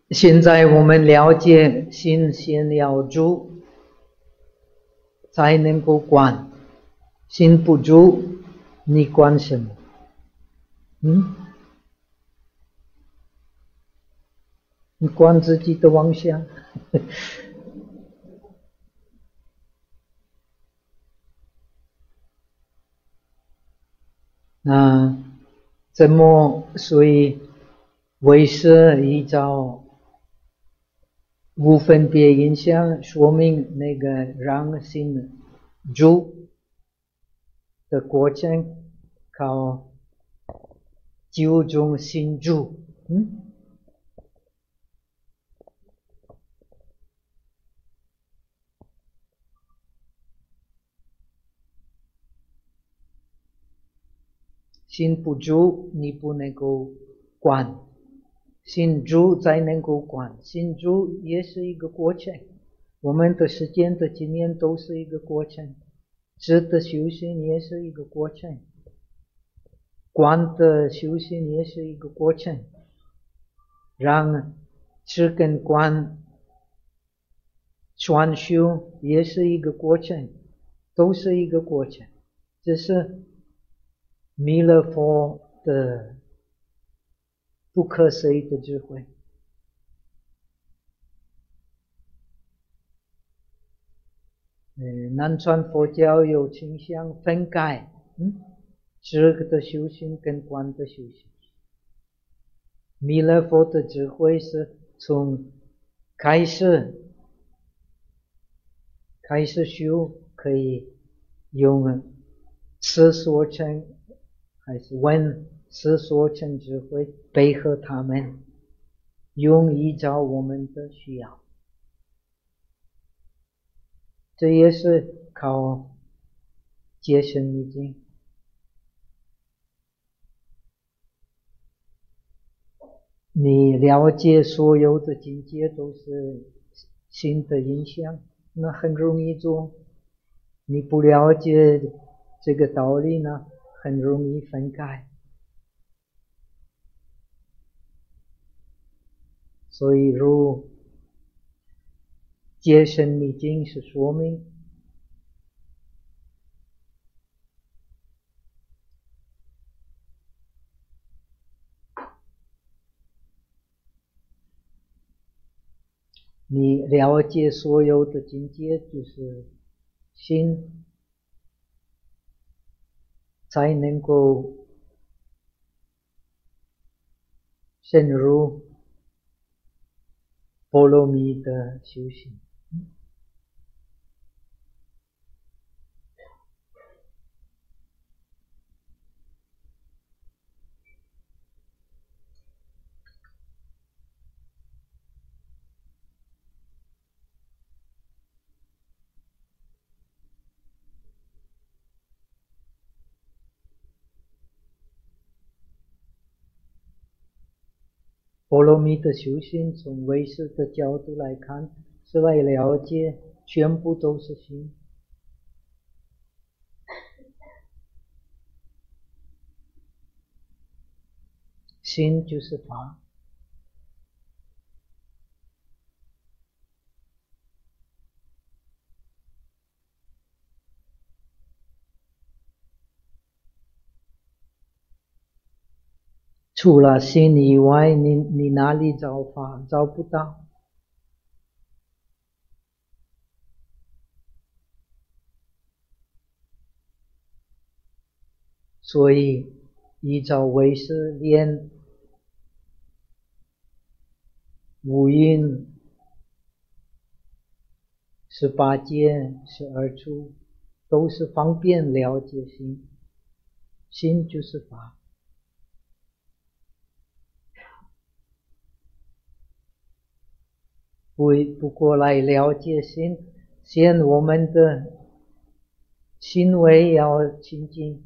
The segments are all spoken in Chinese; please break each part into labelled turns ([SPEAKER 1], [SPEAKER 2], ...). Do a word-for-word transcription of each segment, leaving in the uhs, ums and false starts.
[SPEAKER 1] 现在我们了解心先要住，才能够观。心不住，你观什么？嗯？你观自己的妄想。那怎么？所以唯识依照无分别影响，说明那个让心住的过程，靠九种心住。嗯？心不住，你不能够观。心住才能够观，心住也是一个过程。我们的时间的经验都是一个过程，知的修行也是一个过程，观的修行也是一个过程，让知跟观双修也是一个过程，都是一个过程。这是弥勒佛的不可思议的智慧。嗯，南传佛教有倾向分开，嗯，知的修行跟观的修行。弥勒佛的智慧是从开始开始修，可以用思所成还是闻思所成智慧配合他们，用依照我们的需要。这也是靠戒身密经。你了解所有的境界都是心的影响，那很容易做。你不了解这个道理呢，很容易分开。所以如戒身密经是说明你了解所有的境界，就是心才能够深入波罗蜜的修行。波罗蜜的修行，从唯识的角度来看，是来了解全部都是心。心就是法。除了心以外，你你哪里找法？找不到。所以依照唯识练五蕴、十八界、十二处，都是方便了解心。心就是法。不不过来了解心，先我们的行为要清净。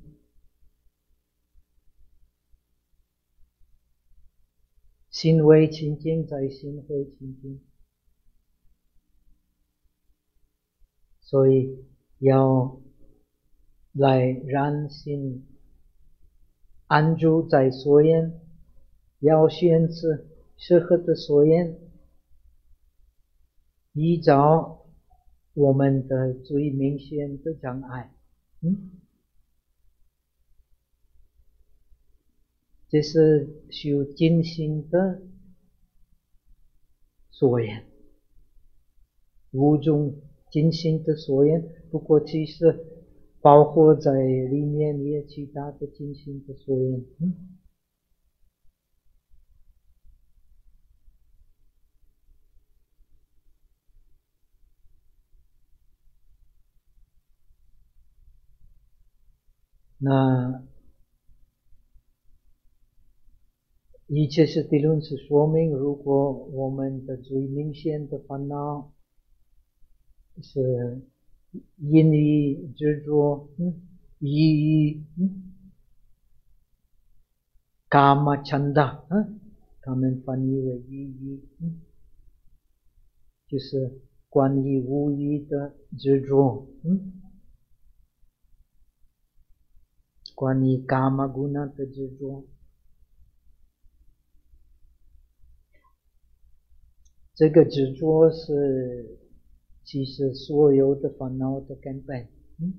[SPEAKER 1] 行为清净，在心会清净。所以要来让心安住在所缘，要选择适合的所缘， 依照我们的最明显的障碍，嗯，这是修静心的所言，五种静心的所言，不过其实包括在里面也其他的静心的所言，嗯。那一切是理论是说明，如果我们的最明显的烦恼是因于执着，嗯，依于，嗯，伽玛强大，嗯，他们翻译为依于，嗯，就是关于无义的执着，嗯，关于伽玛古那的执着，这个执着是其实所有的烦恼的根本，嗯。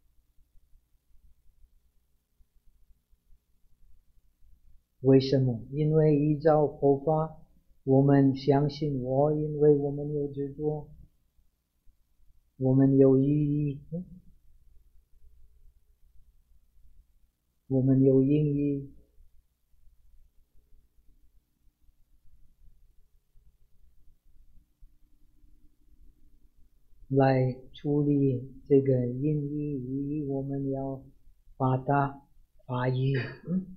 [SPEAKER 1] 为什么？因为依照佛法，我们相信我，因为我们有执着，我们有意义，我们有因义，来处理这个因义意义，我们要发大法义，嗯，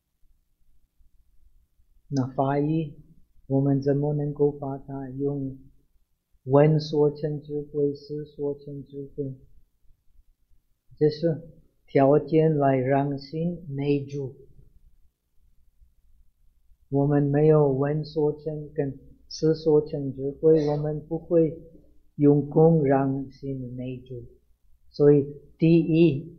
[SPEAKER 1] 那法义我们怎么能够发大？用闻所成智慧，思所成智慧，这是条件来让心内住。我们没有闻所成跟思所成智慧，我们不会用功让心内住。所以第一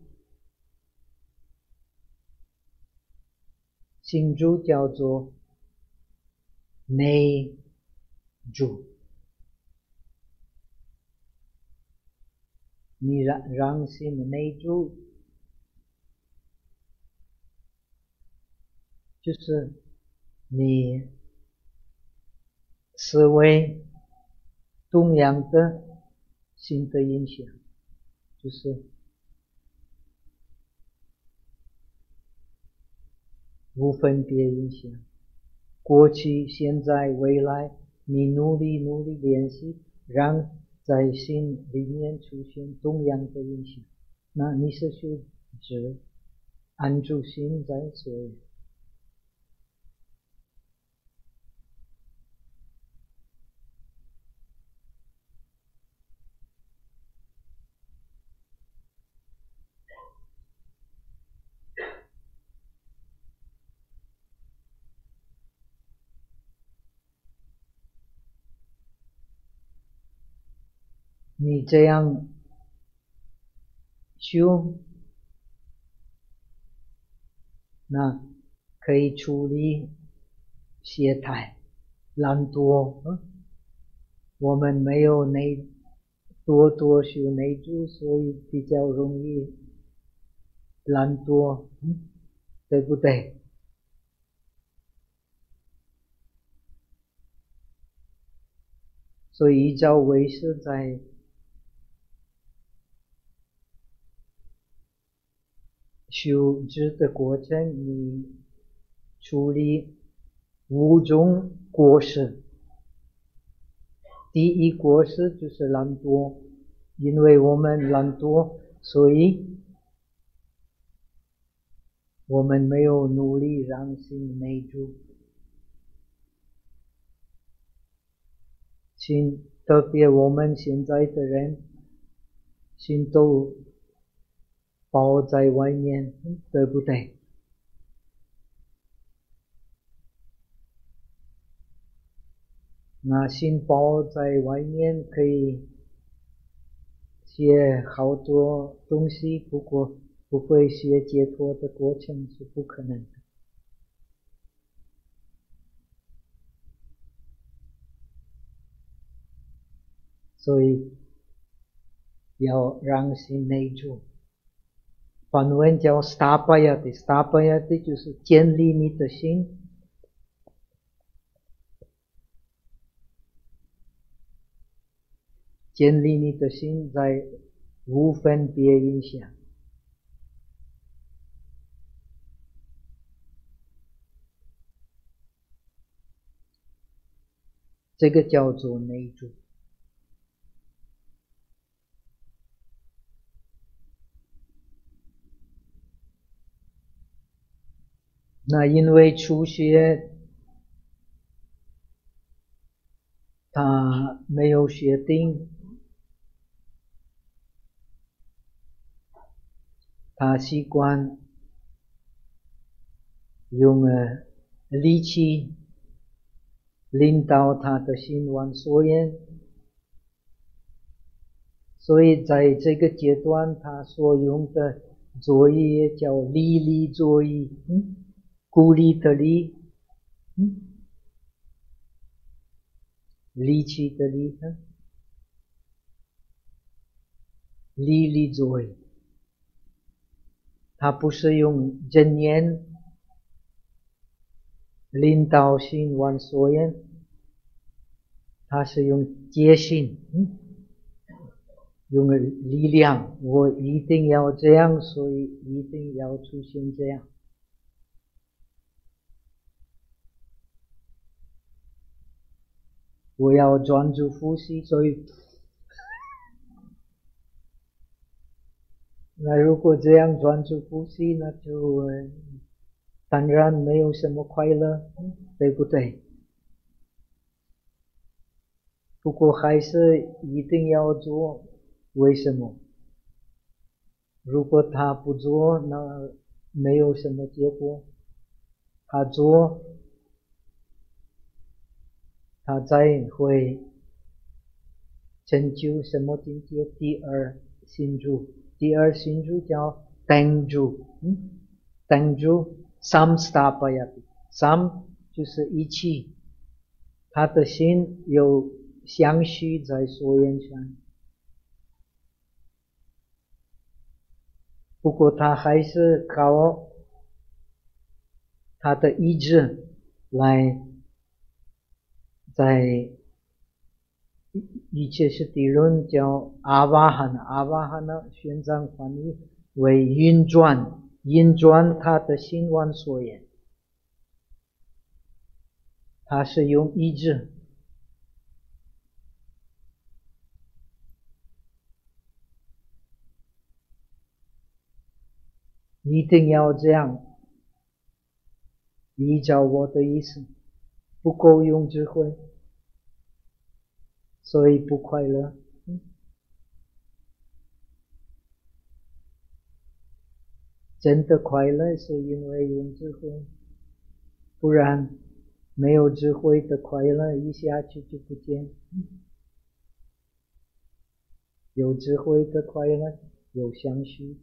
[SPEAKER 1] 心住叫做内住，你让让心内住，就是你思维同样的心的影响，就是无分别影响，过去、现在、未来，你努力努力练习，让在心里面出现同样的影响，那你是修止，安住心在所有。你这样修，那可以处理懈怠、懒惰，嗯，我们没有内多多修内住，所以比较容易懒惰，嗯，对不对？所以依照唯识在修止的过程，你处理五种过失。第一过失就是懒惰，因为我们懒惰，所以我们没有努力让心内住。心，特别我们现在的人，心都包在外面，对不对？那心包在外面可以写好多东西，不过不会写解脱的过程是不可能的。 所以要让心内住。梵文叫 stapayati， stapayati 就是建立你的心，建立你的心在无分别影响。这个叫做内住。那因为初学他没有学定，他习惯用呃力气领导他的心往所愿，所以在这个阶段他所用的作业叫力力作业，嗯，鼓励的力，嗯，力气的力，嗯，力力作业。他不是用真言领导心往所愿，他是用决心，嗯，用力量，我一定要这样，所以一定要出现这样。我要专注呼吸，所以那如果这样专注呼吸，那就、呃、当然没有什么快乐，对不对？不过还是一定要做，为什么？如果他不做，那没有什么结果。他做，他才会成就什么境界？第二心住，第二心住叫定住，嗯，定住 samstapayati， sam 就是一起，他的心有相续在所缘上，不过他还是靠他的意志来在一切是理论叫阿瓦哈那，阿瓦哈那玄奘翻译为运转，运转他的心往所缘，他是用意志。一定要这样，依照我的意思，不够用智慧，所以不快乐。嗯，真的快乐是因为用智慧，不然没有智慧的快乐一下去就不见。嗯，有智慧的快乐有相续。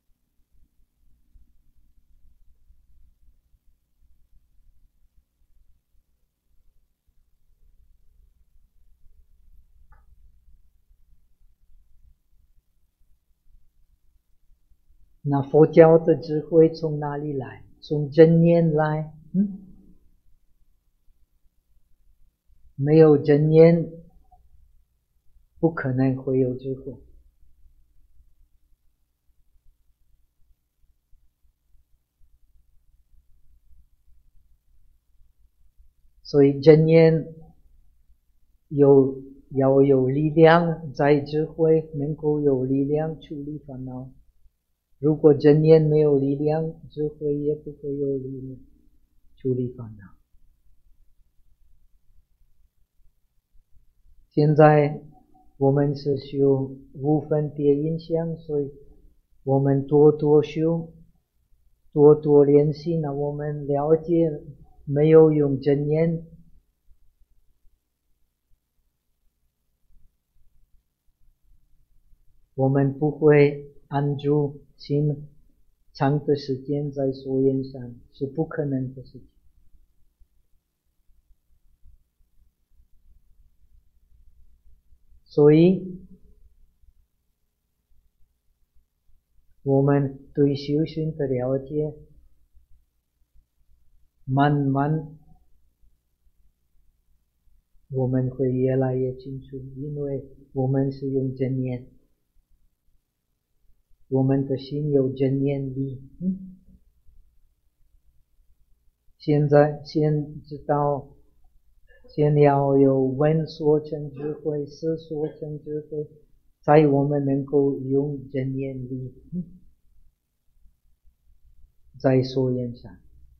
[SPEAKER 1] 那佛教的智慧从哪里来？从真言来。嗯，没有真言，不可能会有智慧。所以真言有要有力量，在智慧能够有力量处理烦恼。如果真言没有力量，智慧也不会有力量处理烦恼。现在我们是修无分别印象，所以我们多多修，多多练习，那我们了解没有用真言，我们不会安住心长的时间在所缘上，是不可能的事情。 所以我们对修行的了解慢慢我们会越来越清楚，因为我们是用正念，我们的心有正念力。嗯，现在先知道，先要有闻所成智慧，思所成智慧，才我们能够用正念力，嗯，在所言上。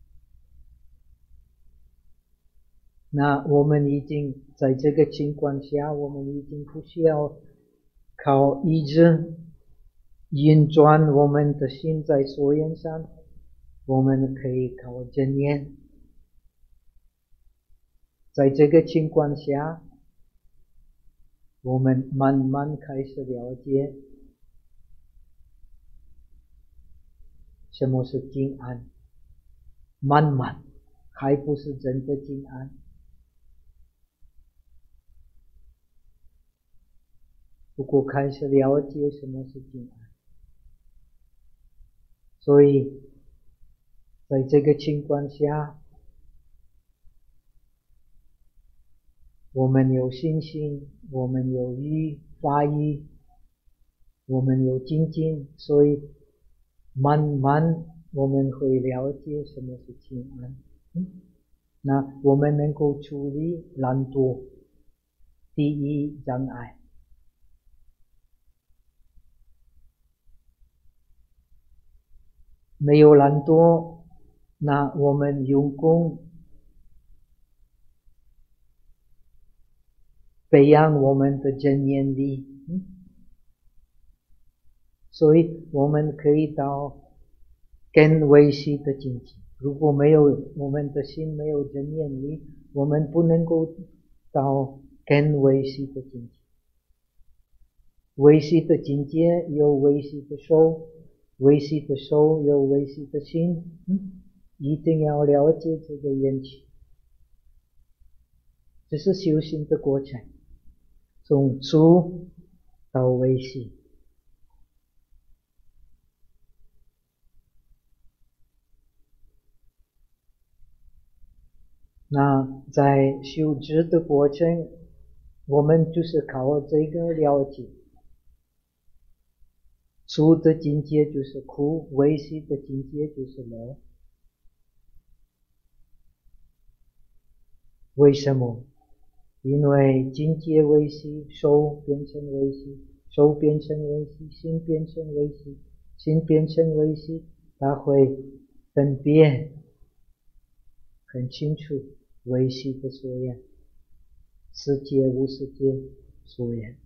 [SPEAKER 1] 那我们已经在这个情况下，我们已经不需要靠一直运转我们的心在所言上，我们可以靠正念。在这个情况下，我们慢慢开始了解什么是静安，慢慢还不是真的静安。不过开始了解什么是静安，所以在这个情况下，我们有信心，我们有语发语，我们有精进，所以慢慢我们会了解什么是静安。嗯，那我们能够处理懒惰第一障碍。没有懒惰，那我们用功培养我们的正念力，嗯，所以我们可以到更微细的境界。如果没有我们的心没有正念力，我们不能够到更微细的境界。微细的境界有微细的手，微细的手有微细的心，嗯，一定要了解这个缘起。这是修行的过程，从粗到微细。那在修持的过程，我们就是靠这个了解。粗的境界就是苦，微细的境界就是乐。为什么？因为境界微细，手变成微细，手变成微细，心变成微细，心变成微细，它会分别很清楚微细的所言，世界无世界所言。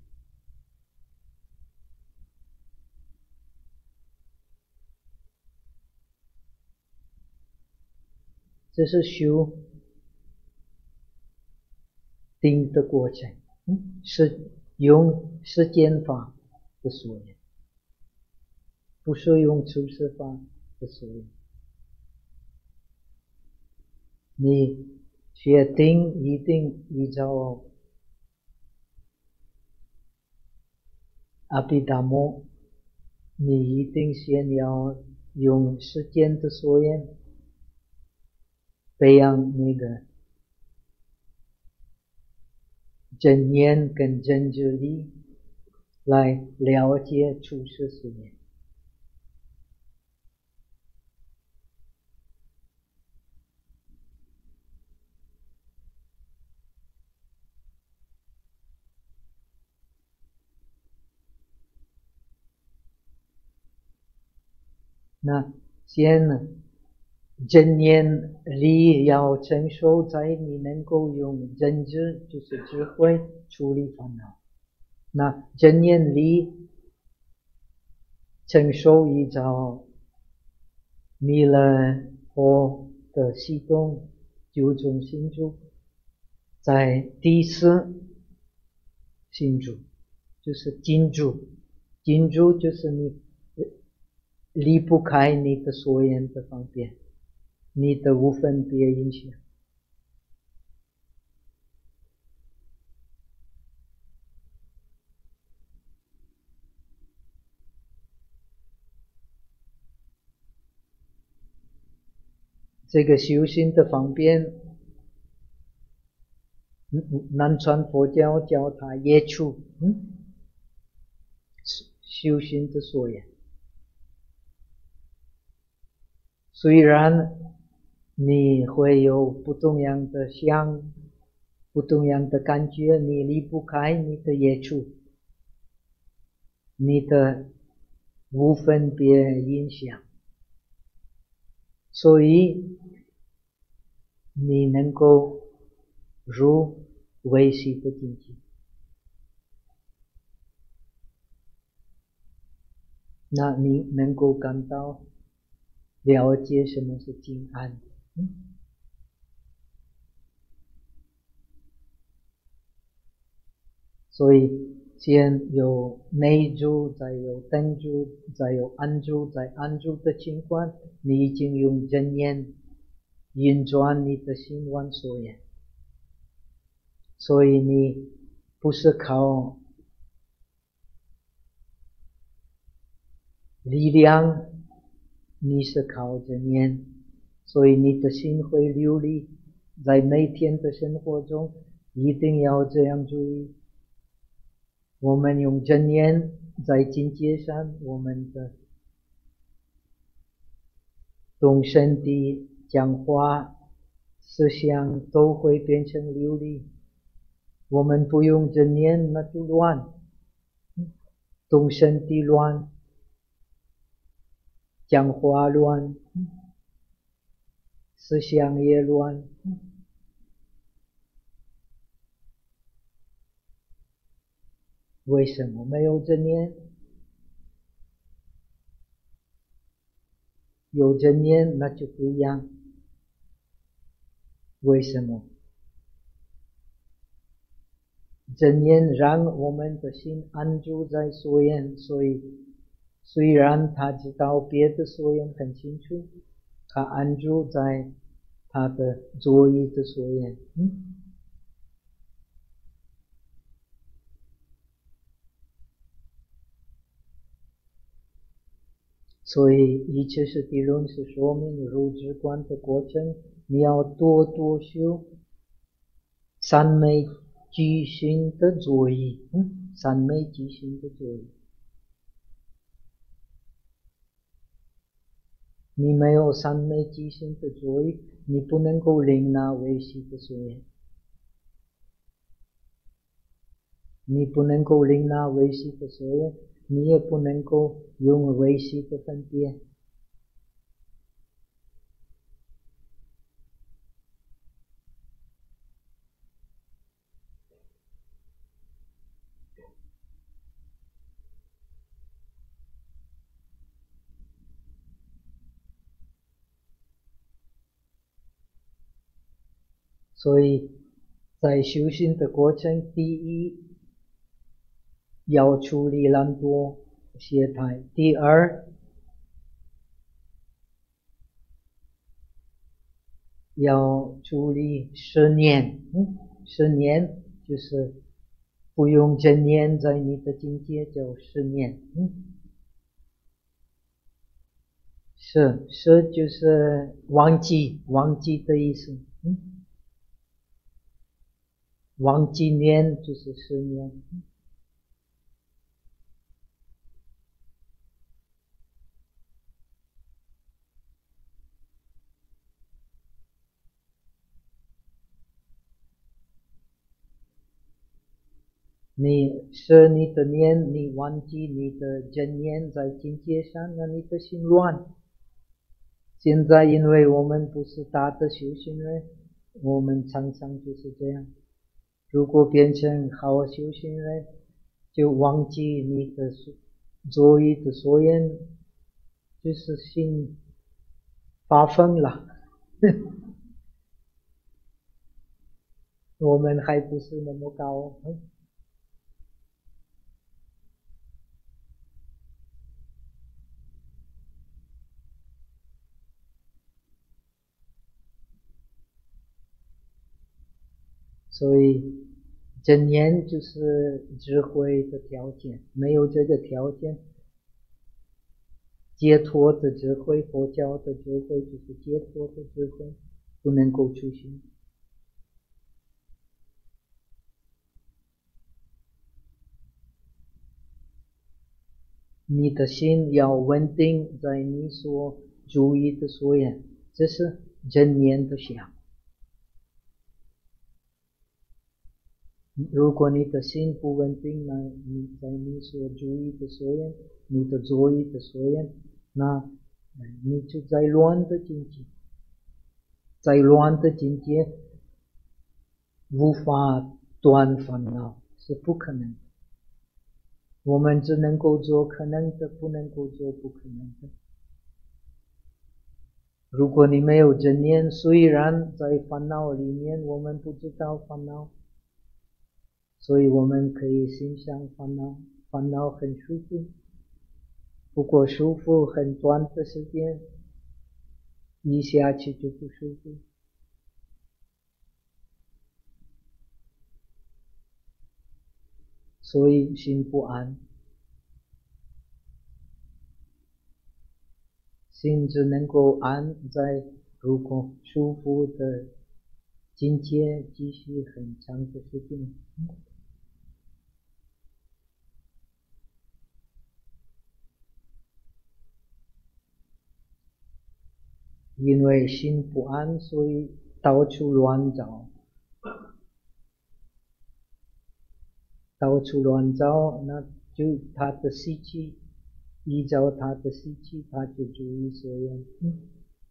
[SPEAKER 1] 这是修定的过程，嗯，是用实践法的所言，不是用处事法的所言。你决定一定依照阿毗达摩，你一定先要用实践的所言培养那个正念跟正知力，来了解处事所言。那先正念力要成熟，在你能够用正知，就是智慧处理烦恼。那正念力成熟依照弥勒佛的系统，九种心住，在第四心住，就是静住。静住就是你离不开你的所言的方便，你的无分别影响。 这个修行的方便，南传佛教叫它业处，嗯，修行的所缘。虽然你会有不同样的相，不同样的感觉，你离不开你的业处，你的无分别影响，所以你能够入唯识的境界。那你能够感到了解什么是静安，嗯，所以先有内住，再有等住，再有安住，在安住的情况，你已经用正念运转你的心王所缘，所以你不是靠力量，你是靠正念，所以你的心会流利，在每天的生活中一定要这样注意。我们用正念在境界上，我们的动身体、讲话、思想都会变成流利。我们不用正念，那就乱，动身体乱，讲话乱，思想也乱。为什么没有正念？有正念那就不一样。为什么？正念让我们的心安住在所缘，所以虽然他知道别的所缘很清楚，他安住在他的作意的所缘，嗯，所以一切是谛论是说明入止观的过程，你要多多修三昧即心的作意，嗯，三昧即心的作意。你没有三昧即心的作意，你不能够领纳唯识的所缘，你不能够领纳唯识的所缘，你也不能够用唯识的分别。所以在修行的过程，第一要处理懒惰懈怠，第二要处理十念，嗯，十念就是不用正念在你的境界叫十念，嗯，是是就是忘记忘记的意思，嗯，忘记念就是十念。你舍你的念，你忘记你的正念在境界上，那你的心乱。现在因为我们不是大的修行人，我们常常就是这样。如果变成好修行人，就忘记你的作意的所缘，就是心发疯了。我们还不是那么高。所以正念就是智慧的条件，没有这个条件， 解脱的智慧，佛教的智慧就是解脱的智慧，不能够出现。你的心要稳定在你所注意的所缘，这是正念的想。如果你的心不稳定，那你在你所注意的所缘，你的作意的所缘，那你就在乱的境界，在乱的境界无法断烦恼是不可能的。我们只能够做可能的，不能够做不可能的。如果你没有正念，虽然在烦恼里面我们不知道烦恼，所以我们可以欣赏烦恼，烦恼很舒服，不过舒服很短的时间，一下去就不舒服。所以心不安，心只能够安在如果舒服的境界继续很长的时间。因为心不安，所以到处乱找，到处乱找，那就他的习气，依照他的习气，他就注意所缘。嗯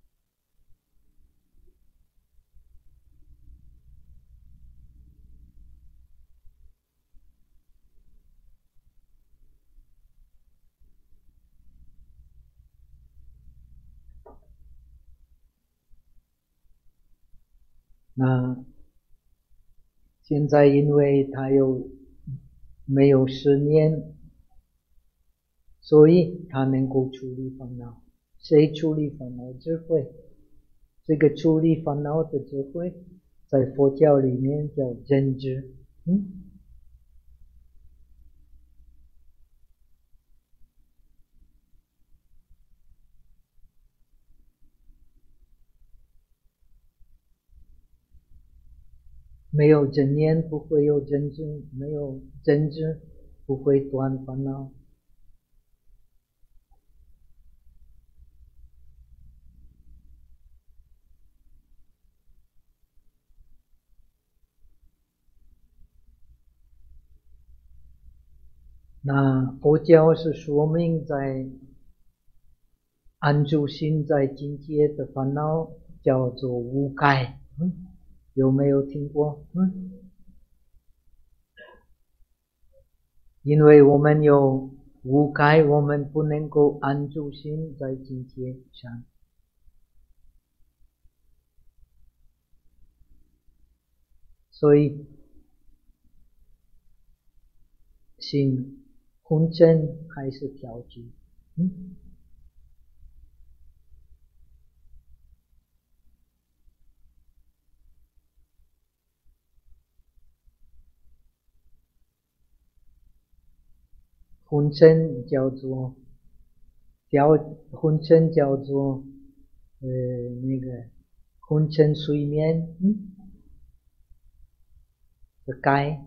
[SPEAKER 1] 那现在因为他有没有十年，所以他能够处理烦恼。谁处理烦恼？智慧。这个处理烦恼的智慧，在佛教里面叫真知。嗯，没有正念不会有真知，没有真知不会断烦恼。那佛教是说明在安住心在境界的烦恼叫做无盖。嗯，有没有听过？嗯，因为我们有无盖，我们不能够安住心在境界上，所以心昏沉还是调剂。嗯，昏沉叫做调，昏沉叫做呃那个昏沉睡眠。嗯，的盖。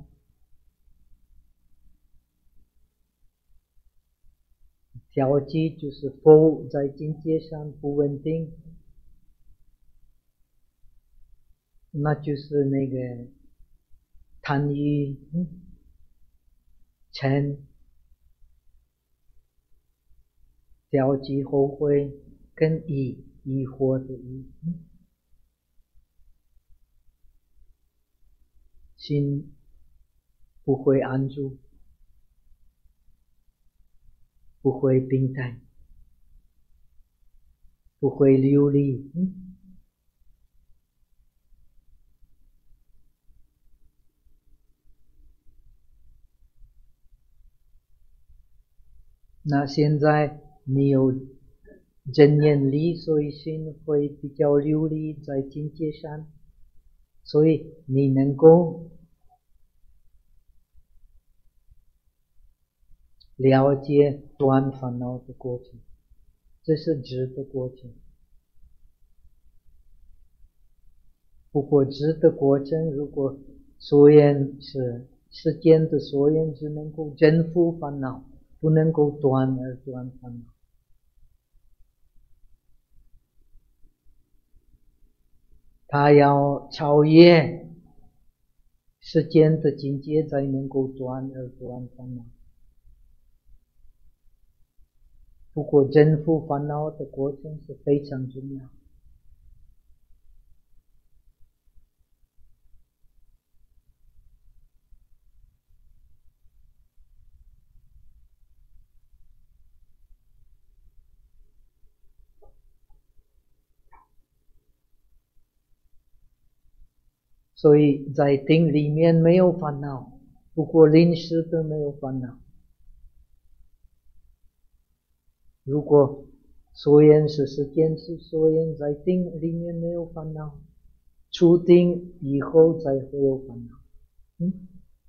[SPEAKER 1] 调剂就是否在境界上不稳定，那就是那个贪欲、嗔、调剂后悔跟疑疑惑的疑，心不会安住，不会平淡，不会流离。嗯，那现在你有正念力，所以心会比较流离在境界上，所以你能够了解断烦恼的过程。 这是知的过程。不过知的过程，如果所缘是世间的所缘，只能够征服烦恼，不能够断而断烦恼。他要超越世间的境界，才能够断而断烦恼。不过征服烦恼的过程是非常重要。所以在定里面没有烦恼，不过临时的没有烦恼。如果所缘是世间是所缘，在定里面没有烦恼，出定以后才会有烦恼。嗯，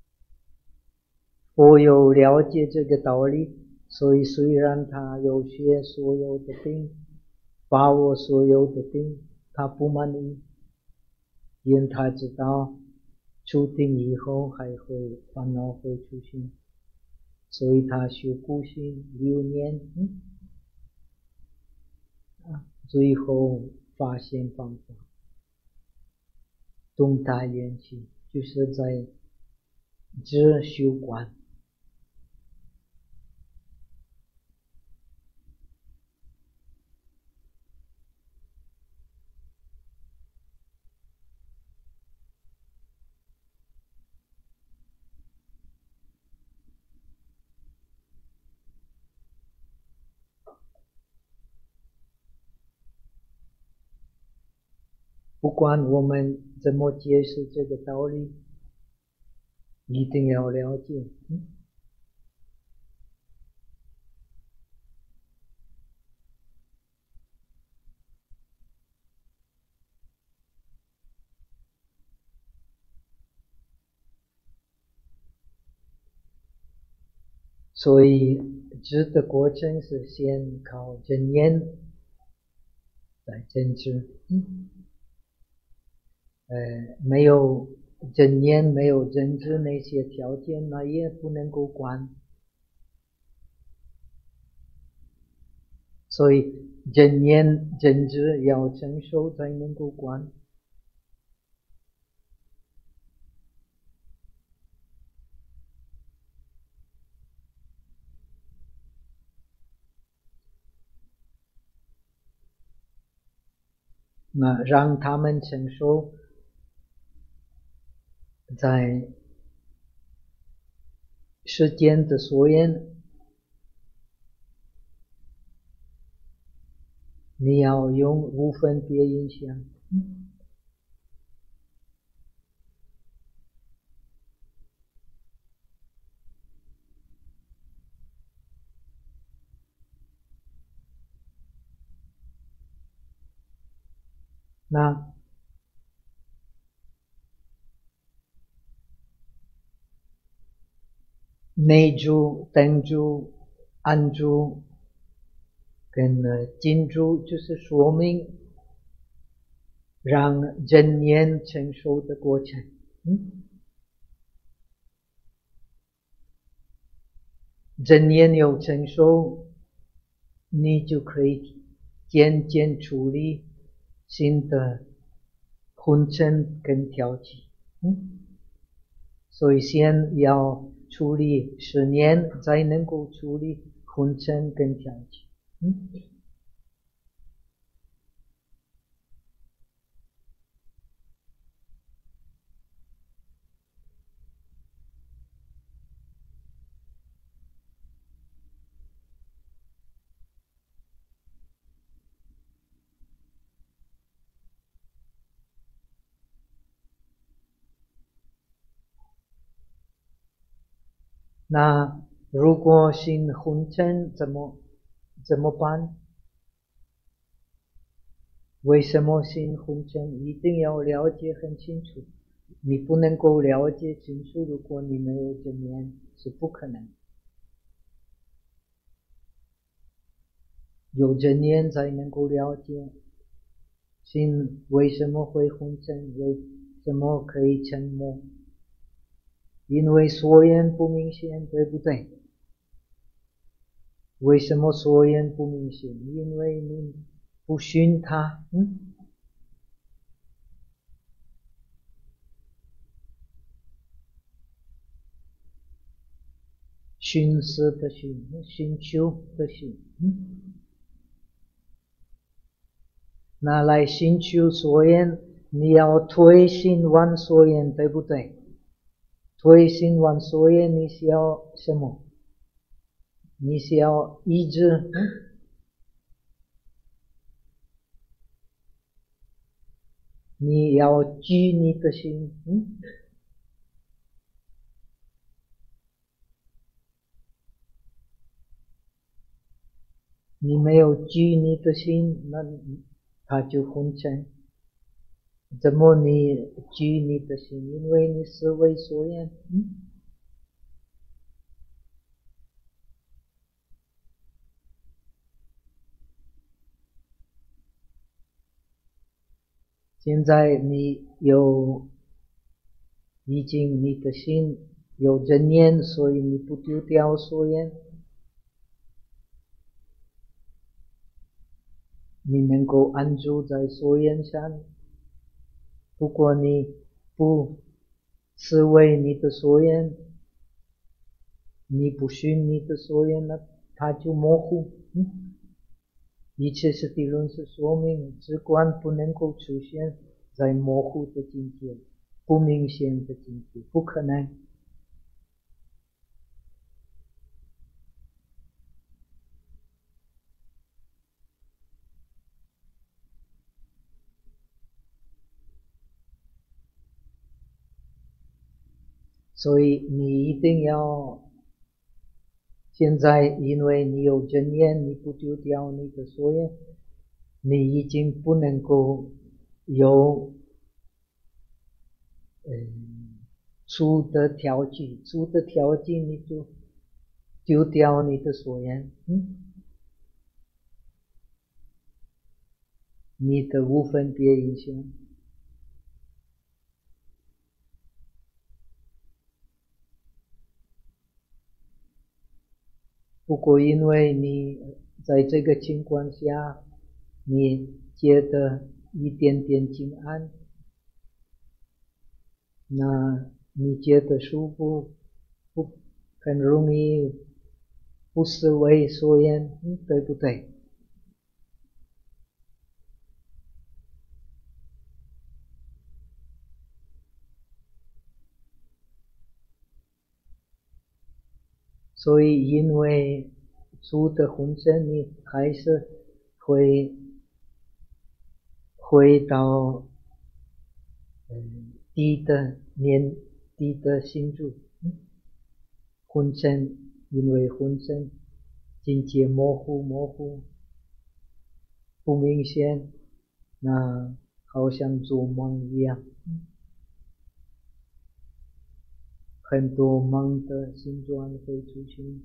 [SPEAKER 1] 我有了解这个道理，所以虽然他有学所有的定，把握所有的定，他不满意，因为他知道出定以后还会烦恼会出现，所以他学固心六年，嗯，最后发现方法，动态缘起，就是在知修观。不管我们怎么解释这个道理，一定要了解。嗯，所以知的过程是先靠真言来真知。嗯，呃，没有真言，没有真知那些条件，那也不能够观。所以真言真知要成熟才能够观。那让他们承受在世间的所缘，你要用无分别影响。嗯，那内住、等住、安住跟静住，就是说明让真言成熟的过程。嗯，真言有成熟，你就可以渐渐处理新的昏沉跟调剂。嗯，所以先要处理十年，才能够处理昏沉跟调剂。嗯，那如果心昏沉怎么怎么办？为什么心昏沉？一定要了解很清楚。你不能够了解清楚，如果你没有真言，是不可能。 有正念才能够了解心为什么会昏沉，为什么可以沉默，因为所缘不明显，对不对？为什么所缘不明显？因为你不熏它，嗯，熏色的熏，熏修的熏，嗯，拿来熏修所缘，你要推心完所缘，对不对？推心完所缘，你需要什么？你需要意志，嗯，你要聚你的心，嗯，你没有聚你的心，那它就昏沉。怎么你聚你的心？因为你思维所缘，嗯，现在你有已经你的心有正念，所以你不丢掉所缘，你能够安住在所缘上。如果你不思维你的所缘，你不熏你的所缘，那它就模糊，嗯，一切实地论是说明直观不能够出现在模糊的境界，不明显的境界，不可能。所以你一定要现在，因为你有正念，你不丢掉你的所缘，你已经不能够有嗯粗的调剂，粗的调剂你就丢掉你的所缘，嗯，你的无分别影响。不过因为你在这个情况下，你觉得一点点静安，那你觉得舒服，不很容易不思维所缘，嗯，对不对？所以因为粗的浑身，你还是会回到嗯低的年低的心住，嗯，浑身因为浑身境界模糊模糊不明显，那好像做梦一样，很多梦的形状会出现。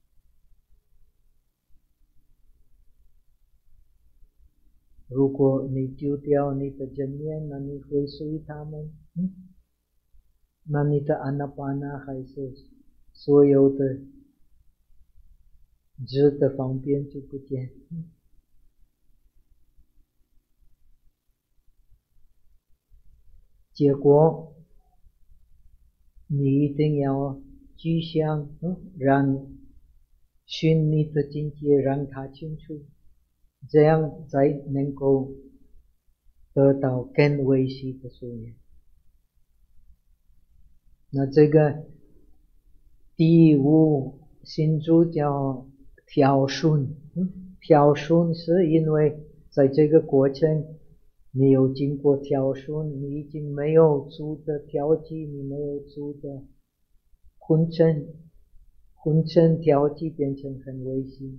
[SPEAKER 1] 如果你丢掉你的正念，那你会随他们，嗯，那你的阿那巴那还是所有的知的方便就不见，嗯，结果你一定要具象，嗯，让熏你的境界让它清楚，这样才能够得到更微细的所缘。那这个第五心住叫调顺，嗯，调顺是因为在这个过程你有经过调顺，你已经没有粗的调剂，你没有粗的昏沉，昏沉调剂变成很微细。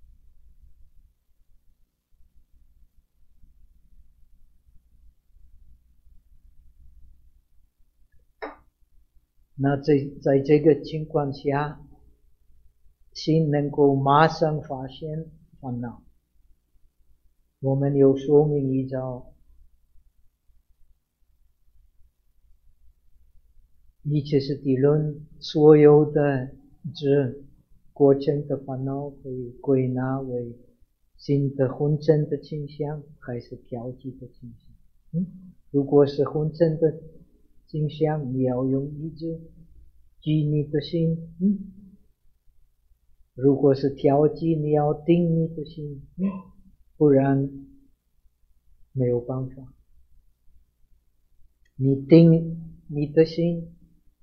[SPEAKER 1] 那在在这个情况下，心能够马上发现烦恼， 我们有说明依照一切是理论，所有的这过程的烦恼可以归纳为心的昏沉的倾向还是调剂的倾向。嗯，如果是昏沉的倾向，你要用意志记你的心。嗯，如果是调剂，你要定你的心。嗯，不然没有办法。你定你的心，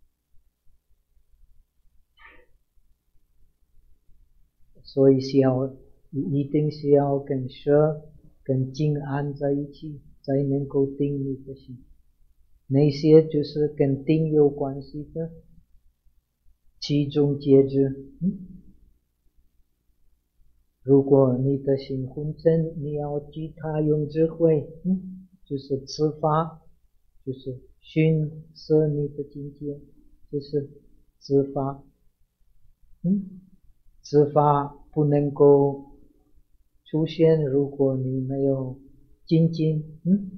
[SPEAKER 1] 所以是要一定是要跟舍跟静安在一起，才能够定你的心。那些就是跟定有关系的其中节制。嗯，如果你的心昏沉，你要记它用智慧。嗯，就是持法，就是熏摄你的境界，就是持法。嗯，持法不能够出现，如果你没有精进。嗯，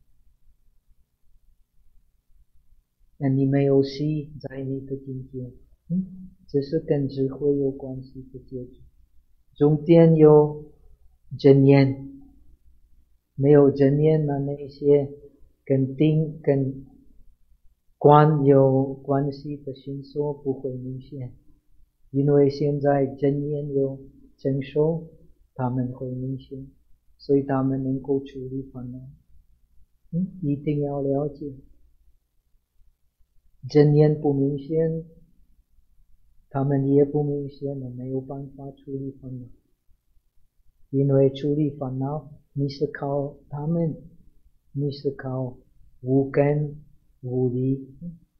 [SPEAKER 1] 那你没有息在你的境界。嗯，这是跟智慧有关系的节制。中间有真言，没有真言呢，那些跟定跟观有关系的心所不会明显，因为现在真言有成熟，他们会明显，所以他们能够处理烦恼。嗯，一定要了解，真言不明显，他们也不明显的，没有办法处理烦恼。因为处理烦恼，你是靠他们，你是靠无根无力。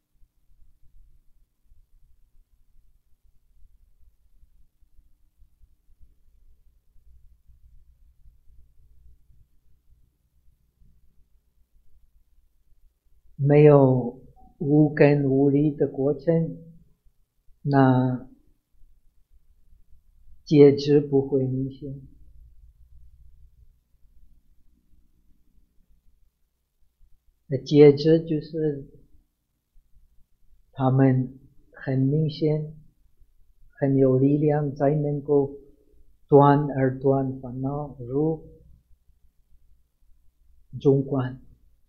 [SPEAKER 1] 没有无根无力的过程，那节制不会明显。那节制就是他们很明显，很有力量，才能够断而断烦恼，如中观。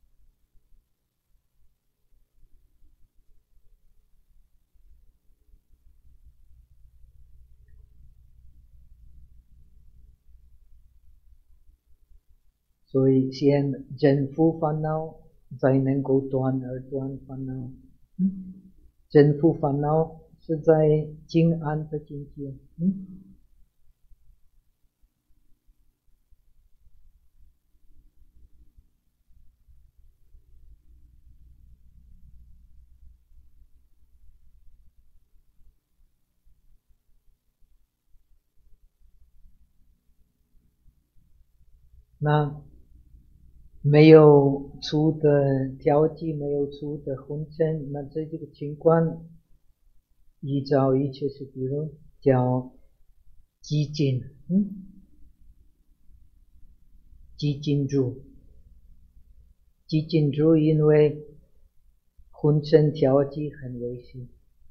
[SPEAKER 1] 所以先征服烦恼，才能够断而断烦恼。嗯，征服烦恼是在静安的境界。嗯，那没有出的调剂，没有出的昏沉，那这个情况依照一切是理论叫激进。嗯，激进住，激进住，因为昏沉调剂很危险，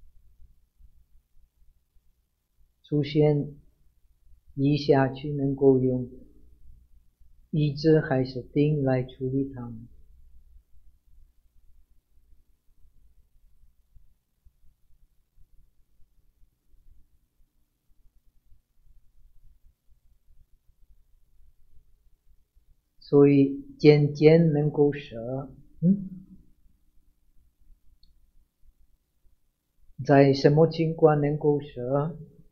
[SPEAKER 1] 出现一下去能够用意志还是定来处理它们。所以渐渐能够舍。嗯，在什么情况能够舍？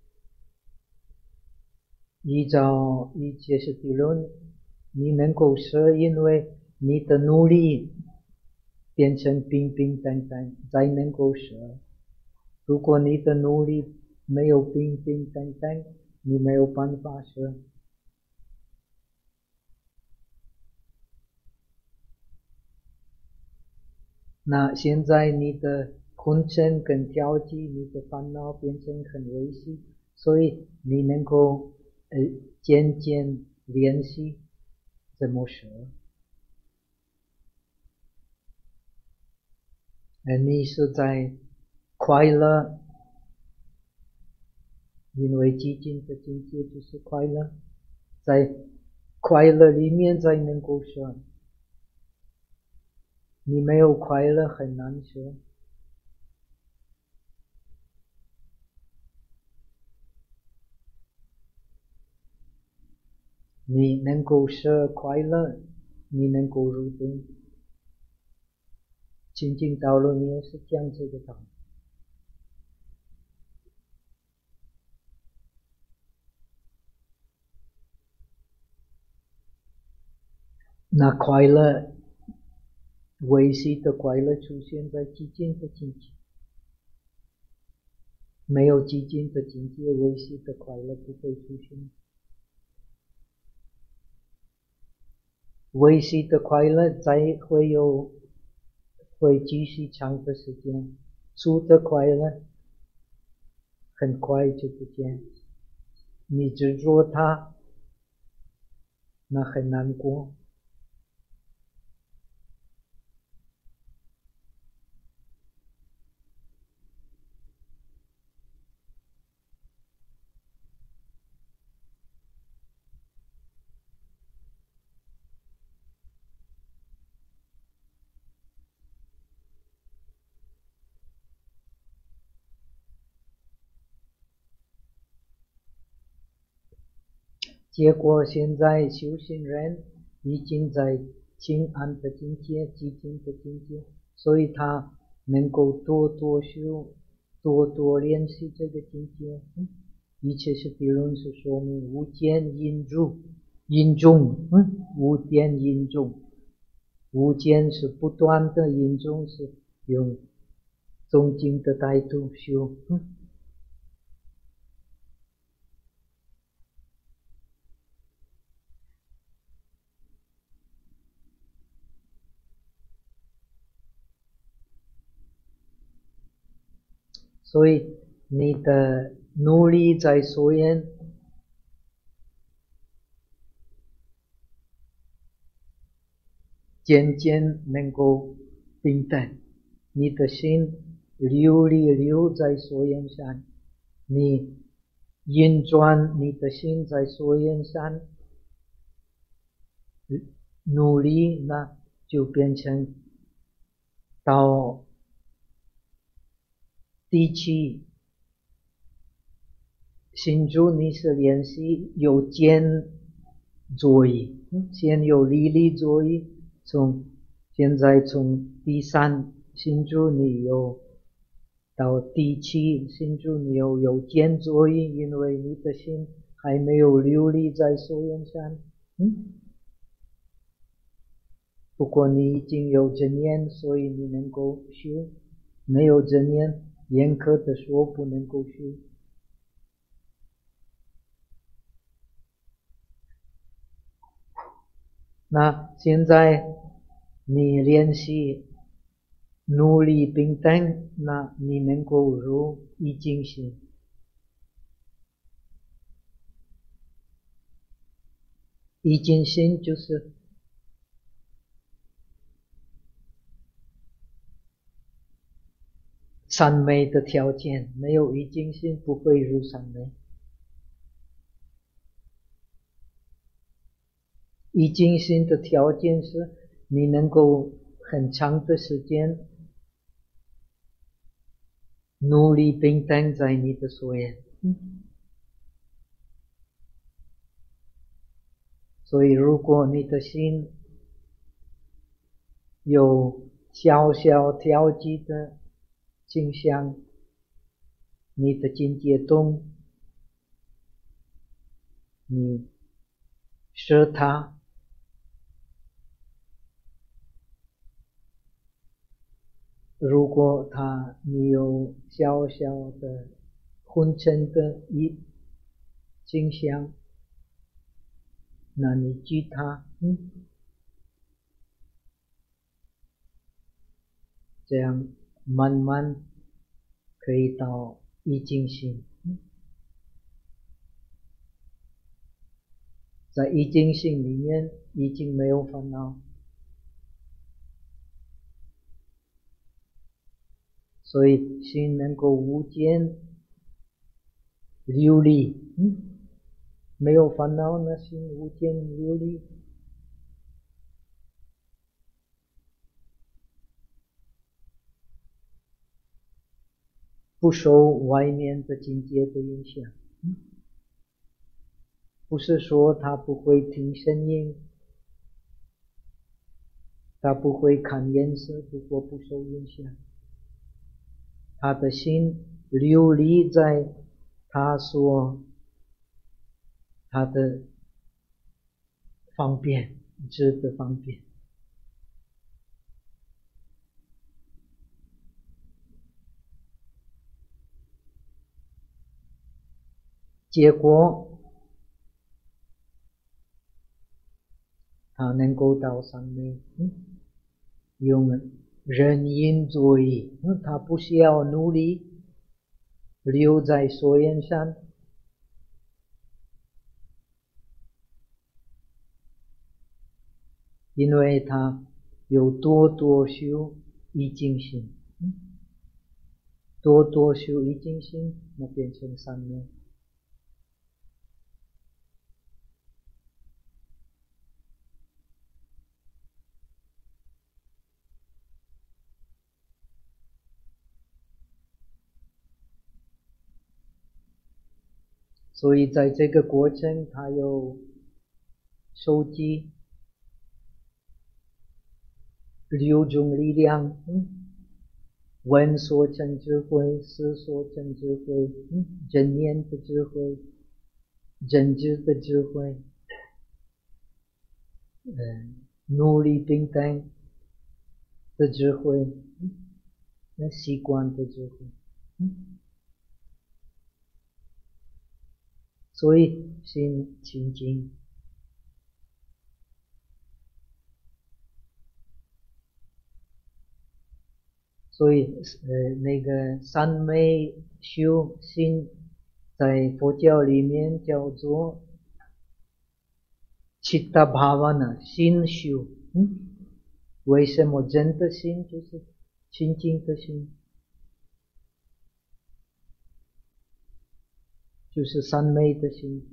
[SPEAKER 1] 依照一切是理论，你能够舍，因为你的努力变成平平淡淡，才能够舍。如果你的努力没有平平淡淡，你没有办法舍。那现在你的昏沉跟调剂，你的烦恼变成很危险，所以你能够呃渐渐练习， 怎么说？而你是在快乐，因为寂静的境界就是快乐，在快乐里面才能够说，你没有快乐很难说。你能够说快乐，你能够入定，清净道路里面是讲这个道理。那快乐，维系的快乐出现在寂静的境界，没有寂静的境界，维系的快乐不会出现。维系的快乐才会有，会继续长的时间，粗的快乐很快就不见，你执着它，那很难过。结果现在修行人已经在清安的境界，寂静的境界，所以他能够多多修，多多练习这个境界。嗯，一切是比论是说明无间因住因中，嗯，无间因中，无间是不断的，因中是用中经的态度修。嗯，所以你的努力在所言，渐渐能够平等，你的心流离留在所言上，你运转你的心在所言上，努力那就变成到第七心中你是练习有见作意，先有离离作意，从现在从第三心中你有到第七心中你有有见作意，因为你的心还没有流离在所缘上。嗯，不过你已经有正念，所以你能够修，没有正念，严格的说不能够修。那现在你练习努力平等，那你能够入一境心。一境心就是三昧的条件，没有一境心不会入三昧。一境心的条件是你能够很长的时间努力平等在你的所缘。所以如果你的心有小小调剂的倾向，你的境界动，你舍它，如果他你有小小的昏沉的一倾向，那你记它，嗯，这样慢慢可以到一境心。 在已经性里面已经没有烦恼，所以心能够无间流离，嗯，没有烦恼，那心无间流离，不受外面的境界的影响。嗯，不是说他不会听声音，他不会看颜色，不过不受影响。他的心流离在他所他的方便知的方便，结果他能够到上面，嗯，用人因作意，嗯，他不需要努力留在所缘上，因为他有多多修已经心，嗯，多多修已经心，那变成三昧。所以在这个过程，他有收集六种力量，嗯，闻所成智慧，思所成智慧，嗯，正念的智慧，正知的智慧，嗯，努力平等的智慧，嗯，那习惯的智慧，嗯，所以心清净。所以呃，那个三昧修心在佛教里面叫做chitta bhavana，心修，嗯，为什么真的心就是清净的心，就是三昧的心。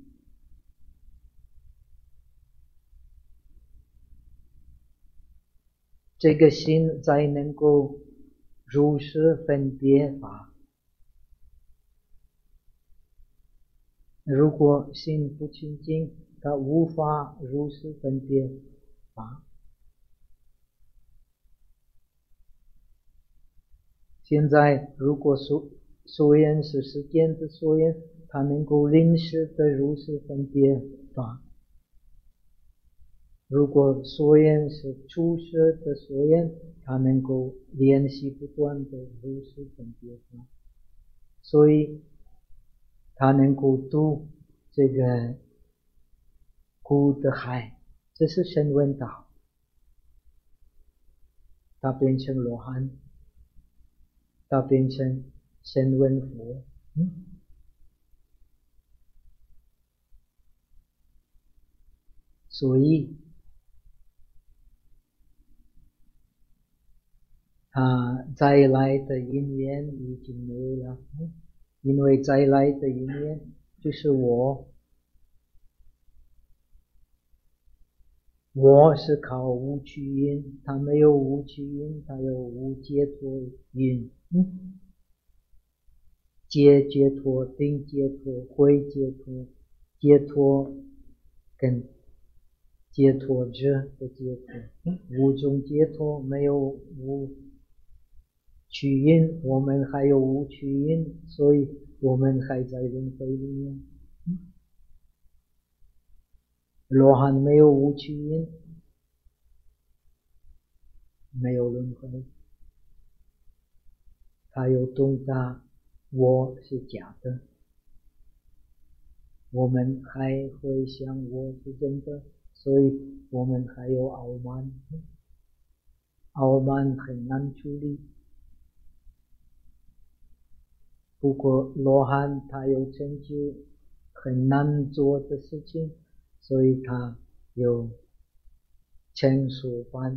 [SPEAKER 1] 这个心才能够如实分别法。如果心不清净，他无法如实分别法。现在如果所所缘是时间的所缘，他能够临时的如实分别法。如果所缘是初学的所缘，他能够练习不断的如实分别法，所以他能够渡这个苦的海，这是声闻道，他变成罗汉，他变成声闻佛，嗯，所以他再来的因缘已经没有了，因为再来的因缘就是我，我是靠无趣因，他没有无趣因，他有无解脱因，嗯，解解脱、定解脱、慧解脱、解脱跟解脱者的解脱，嗯，五种解脱，没有无趣因，我们还有无趣因，所以我们还在轮回里面。嗯，罗汉没有无趣因，没有轮回，他有懂得我是假的，我们还会想我是真的，所以我们还有傲慢，傲慢很难处理。不过罗汉他有成就很难做的事情， 所以他有成熟班，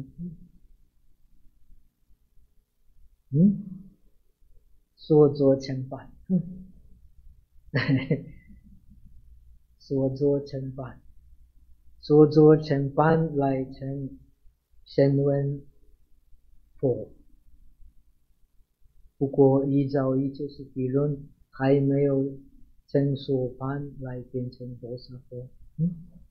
[SPEAKER 1] 嗯，说做成班，说做成班，说做成班来成声闻佛。不过依照一切是理论，还没有成熟班来变成菩萨佛。嗯，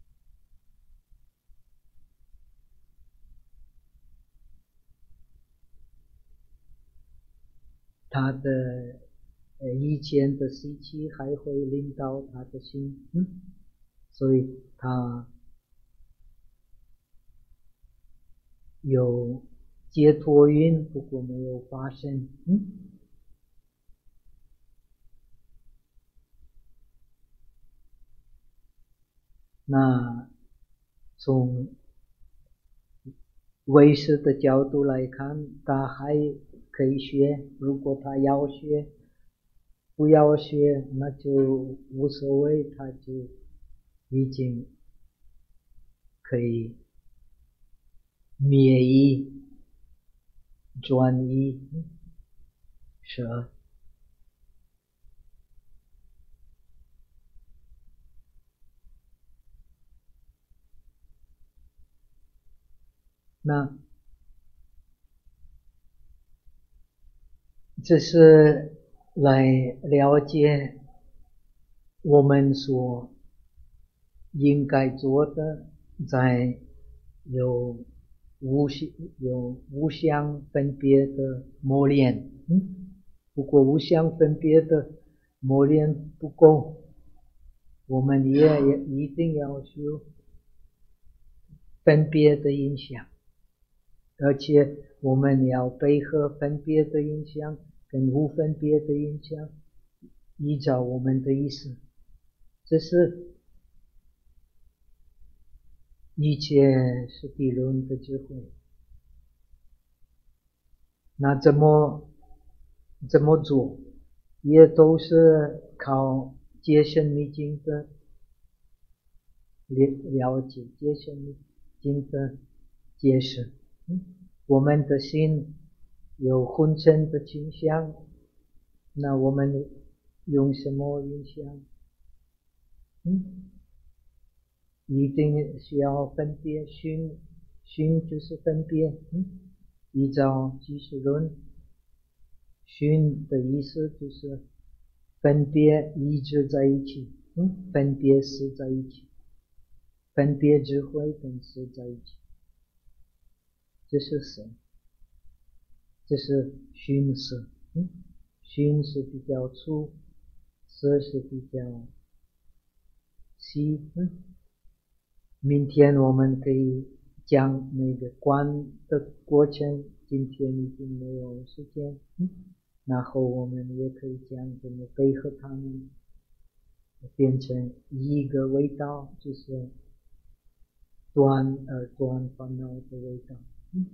[SPEAKER 1] 他的呃以前的习气还会领导他的心，嗯，所以他有解脱运，不过没有发生。嗯，那从唯识的角度来看，他还可以学，如果他要学，不要学那就无所谓，他就已经可以灭意转意舍。那这是来了解我们所应该做的，在有无有无相分别的磨练。嗯，不过无相分别的磨练不够，我们也也一定要修分别的影响，而且我们要配合分别的影响跟无分别的影响，依照我们的意思，这是一切是地论的智慧。那怎么怎么做，也都是靠戒身密经的了解，戒身密经的解释。嗯，我们的心有昏沉的倾向，那我们用什么影响？嗯，一定需要分别，熏熏就是分别。嗯，依照俱舍论，熏的意思就是分别一直在一起，嗯，分别是在一起，分别智慧跟是在一起，这是什？这是熏色。嗯，熏是比较粗，色是比较细。嗯，明天我们可以讲那个观的过程，今天已经没有时间。嗯，然后我们也可以讲怎么配合他们变成一个味道，就是断而断烦恼的味道。嗯，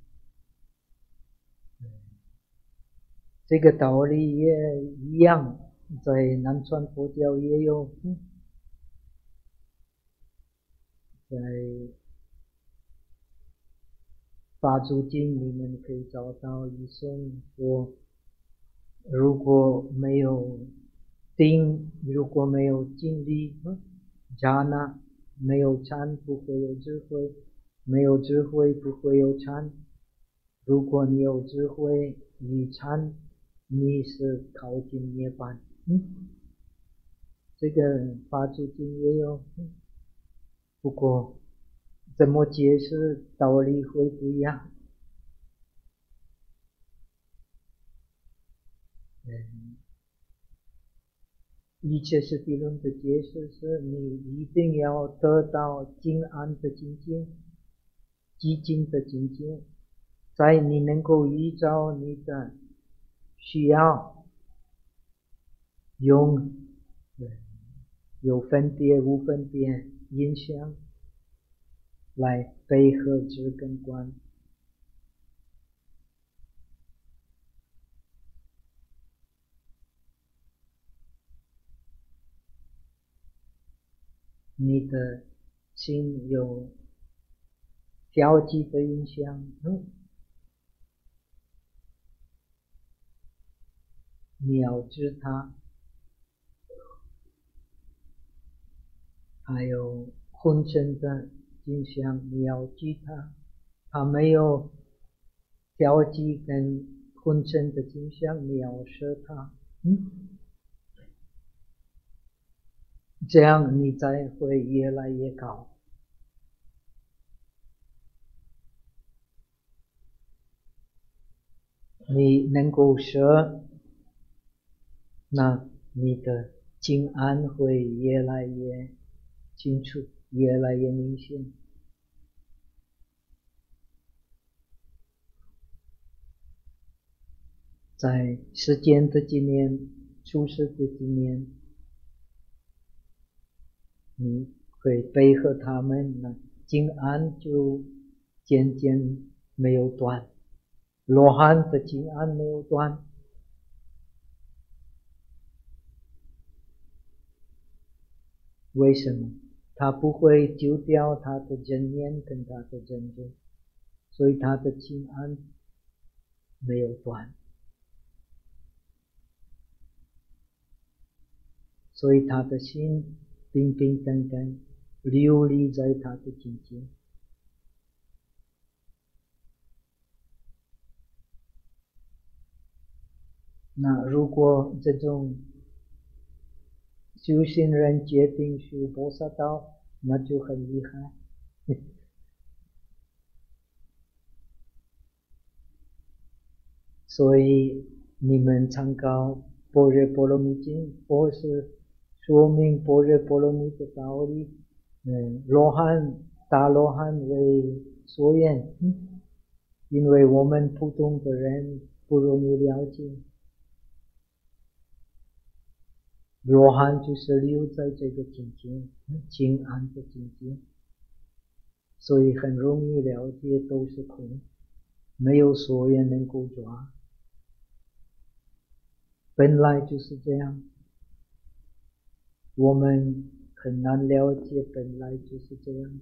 [SPEAKER 1] 这个道理也一样，在南传佛教也有。嗯，在法住经里面可以找到一颂说，如果没有定，如果没有经历刹那，没有禅不会有智慧，没有智慧不会有禅。如果你有智慧与禅，你是靠近涅槃。嗯，这个法住经也有。嗯，不过怎么解释道理会不一样。嗯，一切是地论的解释是你一定要得到静安的境界，寂静的境界，在你能够依照你的需要，用有分别无分别影响来配合知跟观。你的心有调剂的影响，嗯，了知它，还有昏沉的景象了知它，它没有调剂跟昏沉的景象了摄它，嗯，这样你才会越来越高。你能够摄，那你的静安会越来越清楚，越来越明显。在时间的几年，出世的几年，你会配合他们，那静安就渐渐没有断，罗汉的静安没有断。为什么？他不会丢掉他的真念跟他的真正，所以他的静安没有断，所以他的心平平等等流离在他的境界。那如果这种修行人决定修菩萨道，那就很厉害。所以你们参考般若波罗蜜经，或是说明般若波罗蜜的道理，嗯，罗汉大罗汉为所言，嗯，因为我们普通的人不容易了解。罗汉就是留在这个境界，静安的境界，所以很容易了解都是空，没有所缘能够抓，本来就是这样。我们很难了解，本来就是这样。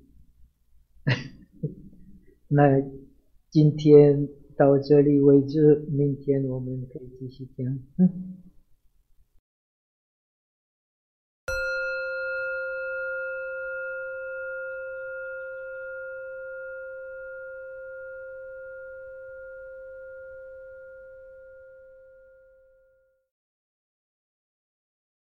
[SPEAKER 1] 那今天到这里为止，明天我们可以继续讲。嗯